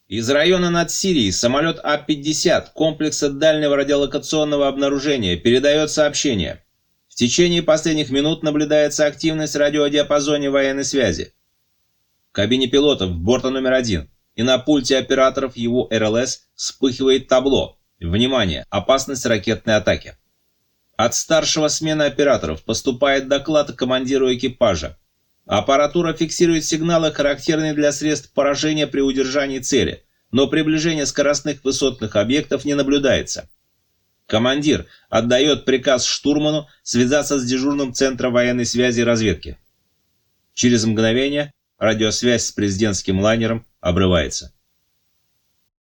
Из района над Сирией самолет А-50 комплекса дальнего радиолокационного обнаружения передает сообщение. В течение последних минут наблюдается активность в радиодиапазоне военной связи. В кабине пилотов борта номер 1 и на пульте операторов его РЛС вспыхивает табло. Внимание! Опасность ракетной атаки. От старшего смены операторов поступает доклад командиру экипажа. Аппаратура фиксирует сигналы, характерные для средств поражения при удержании цели, но приближение скоростных высотных объектов не наблюдается. Командир отдает приказ штурману связаться с дежурным центром военной связи и разведки. Через мгновение радиосвязь с президентским лайнером обрывается.